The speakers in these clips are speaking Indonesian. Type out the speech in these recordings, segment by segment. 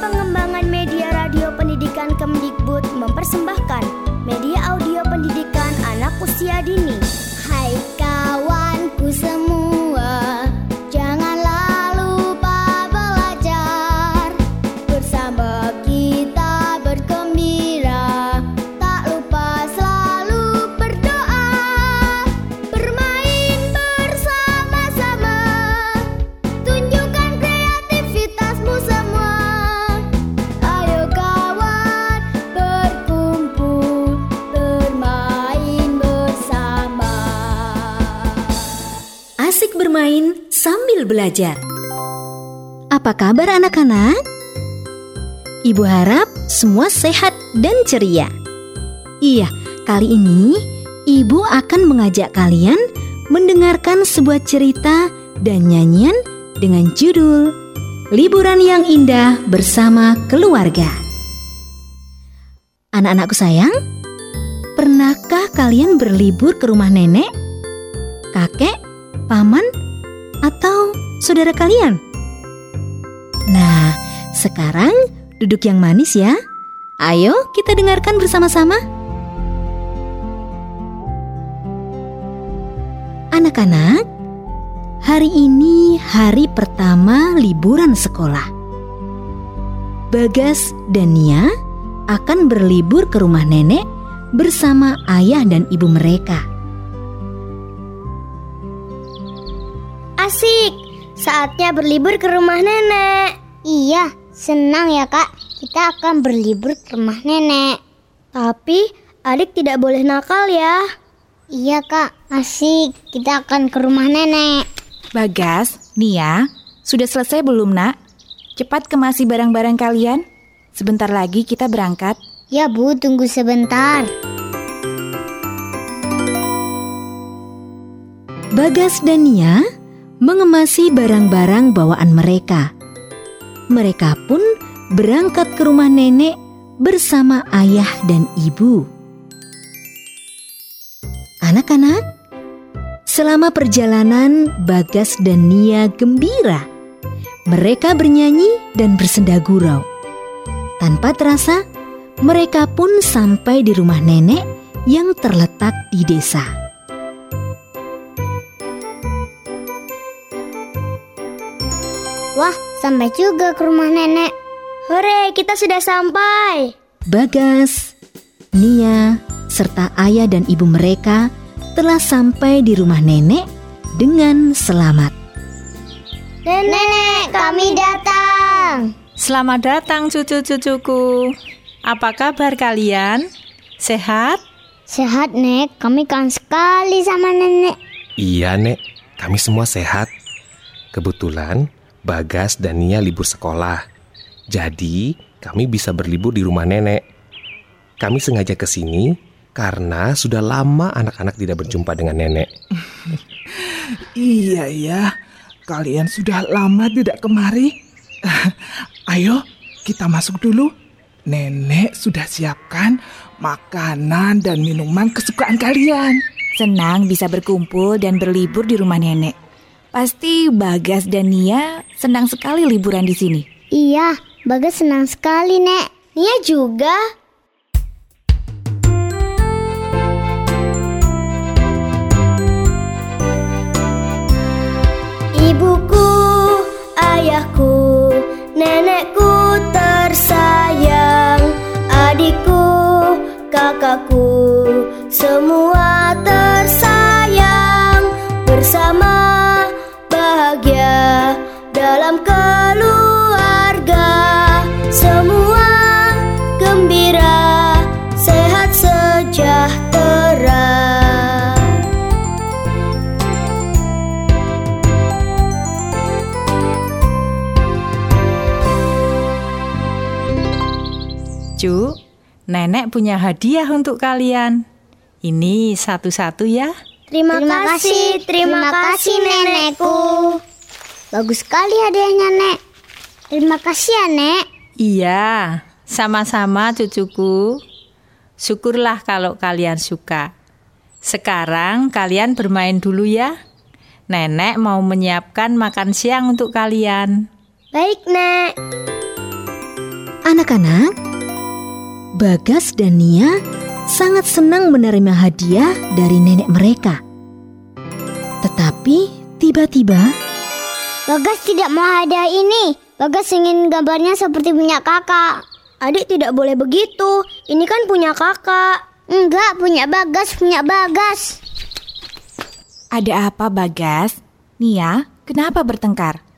Pengembangan Media Radio Pendidikan Kemdikbud mempersembahkan media audio pendidikan anak usia dini. Hai kawanku semua, janganlah lupa belajar. Bersama kita bergembira, tak lupa selalu berdoa. Bermain bersama-sama, tunjukkan kreativitasmu semua. Ayo kawan, berkumpul, bermain bersama. Asik bermain sambil belajar. Apa kabar anak-anak? Ibu harap semua sehat dan ceria. Iya, kali ini Ibu akan mengajak kalian mendengarkan sebuah cerita dan nyanyian dengan judul Liburan yang Indah Bersama Keluarga. Anak-anakku sayang, pernahkah kalian berlibur ke rumah nenek, kakek, paman, atau saudara kalian? Nah, sekarang duduk yang manis ya. Ayo kita dengarkan bersama-sama. Anak-anak, hari ini hari pertama liburan sekolah. Bagas dan Nia akan berlibur ke rumah nenek bersama ayah dan ibu mereka. Asik, saatnya berlibur ke rumah nenek. Iya, senang ya kak, kita akan berlibur ke rumah nenek. Tapi adik tidak boleh nakal ya. Iya kak, asik, kita akan ke rumah nenek. Bagas, Nia, sudah selesai belum nak? Cepat kemasi barang-barang kalian. Sebentar lagi kita berangkat. Ya bu, tunggu sebentar. Bagas dan Nia mengemasi barang-barang bawaan mereka. Mereka pun berangkat ke rumah nenek bersama ayah dan ibu. Anak-anak, selama perjalanan Bagas dan Nia gembira. Mereka bernyanyi dan bersenda gurau. Tanpa terasa, mereka pun sampai di rumah nenek yang terletak di desa. Wah, sampai juga ke rumah nenek. Hore, kita sudah sampai. Bagas, Nia, serta ayah dan ibu mereka telah sampai di rumah nenek dengan selamat. Nenek, kami datang. Selamat datang cucu-cucuku. Apa kabar kalian? Sehat? Sehat nek, kami kangen sekali sama nenek. Iya Nek, kami semua sehat. Kebetulan Bagas dan Nia libur sekolah. Jadi kami bisa berlibur di rumah nenek. Kami sengaja ke sini karena sudah lama anak-anak tidak berjumpa dengan nenek. Iya, kalian sudah lama tidak kemari. Ayo, kita masuk dulu. Nenek sudah siapkan makanan dan minuman kesukaan kalian. Senang bisa berkumpul dan berlibur di rumah nenek. Pasti Bagas dan Nia senang sekali liburan di sini. Iya, Bagas senang sekali nek. Nia juga. Ibuku, ayahku, nenekku tersayang, adikku, kakakku, semua tersayang. Bersama bahagia dalam keluarga, semua gembira, sehat sejahtera. Cu, nenek punya hadiah untuk kalian. Ini satu-satu ya. Terima kasih nenekku. Bagus sekali hadiahnya nek. Terima kasih ya nek. Iya, sama-sama cucuku. Syukurlah kalau kalian suka. Sekarang kalian bermain dulu ya. Nenek mau menyiapkan makan siang untuk kalian. Baik, Nek. Anak-anak, Bagas dan Nia sangat senang menerima hadiah dari nenek mereka. Tetapi tiba-tiba Bagas tidak mau hadiah ini. Bagas ingin gambarnya seperti punya kakak. Adik tidak boleh begitu. Ini kan punya kakak. Enggak, punya Bagas. Ada apa, Bagas? Nia, kenapa bertengkar?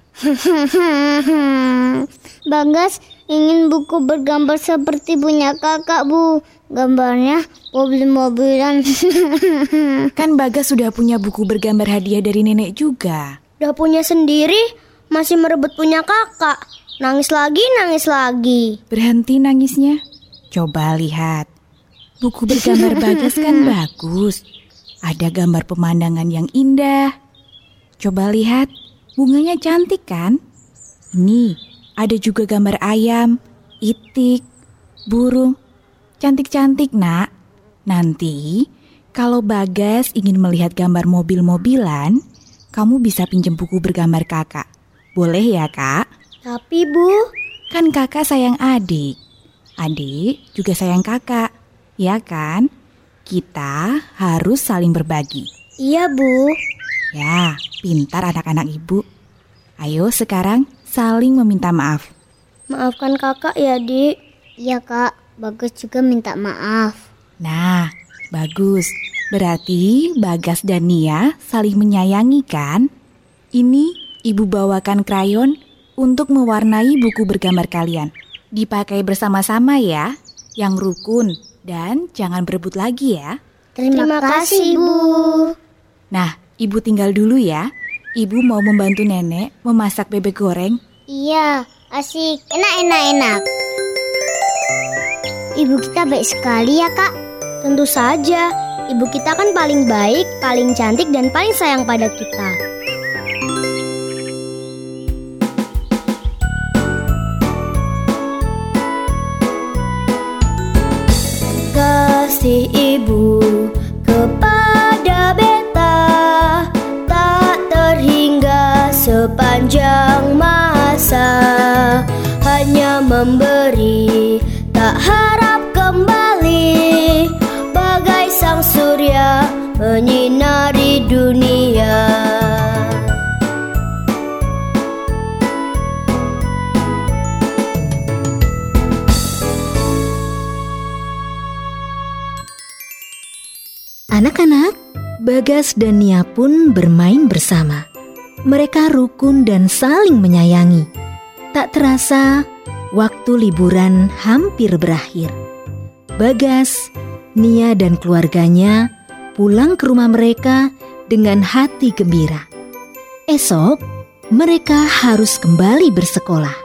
Bagas ingin buku bergambar seperti punya kakak, Bu. Gambarnya mobil-mobilan. Kan Bagas sudah punya buku bergambar hadiah dari nenek juga. Udah punya sendiri, masih merebut punya kakak. Nangis lagi. Berhenti nangisnya. Coba lihat. Buku bergambar Bagas kan bagus. Ada gambar pemandangan yang indah. Coba lihat, bunganya cantik kan? Ini ada juga gambar ayam, itik, burung. Cantik-cantik, Nak. Nanti kalau Bagas ingin melihat gambar mobil-mobilan, kamu bisa pinjam buku bergambar kakak. Boleh ya, Kak? Tapi Bu, Kan kakak sayang adik. Adik juga sayang kakak. Ya kan? Kita harus saling berbagi. iya Bu. Ya, pintar anak-anak ibu. Ayo sekarang saling meminta maaf. Maafkan kakak ya, Dik. Iya, Kak. Bagas juga minta maaf. Nah, bagus. Berarti Bagas dan Nia saling menyayangi kan? Ini ibu bawakan krayon untuk mewarnai buku bergambar kalian. Dipakai bersama-sama ya, yang rukun. Dan jangan berebut lagi ya. Terima kasih, Bu. Nah, ibu tinggal dulu ya. Ibu mau membantu nenek memasak bebek goreng. Iya, asik. Enak. Ibu kita baik sekali ya, Kak. Tentu saja. Ibu kita kan paling baik, paling cantik, dan paling sayang pada kita. Kasih ibu kepada beta tak terhingga sepanjang masa, hanya memberi tak harap kembali, bagai sang surya menyinari dunia. Anak-anak, Bagas dan Nia pun bermain bersama. Mereka rukun dan saling menyayangi. Tak terasa, waktu liburan hampir berakhir. Bagas, Nia dan keluarganya pulang ke rumah mereka dengan hati gembira. Esok, mereka harus kembali bersekolah.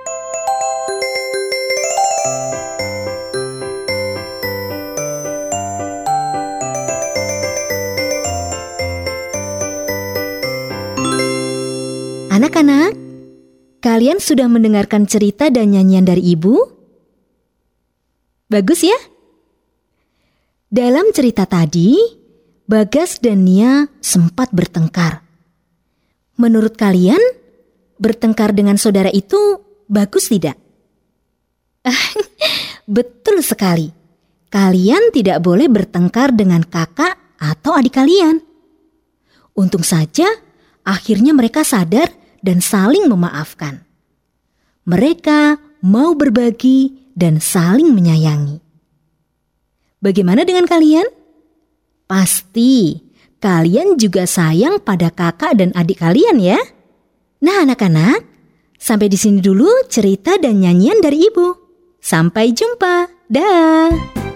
Anak-anak, kalian sudah mendengarkan cerita dan nyanyian dari ibu? Bagus ya? Dalam cerita tadi, Bagas dan Nia sempat bertengkar. Menurut kalian, bertengkar dengan saudara itu bagus tidak? Betul sekali. Kalian tidak boleh bertengkar dengan kakak atau adik kalian. Untung saja, akhirnya mereka sadar dan saling memaafkan. Mereka mau berbagi dan saling menyayangi. Bagaimana dengan kalian? Pasti kalian juga sayang pada kakak dan adik kalian ya? Nah anak-anak, sampai di sini dulu cerita dan nyanyian dari ibu. Sampai jumpa. Dah.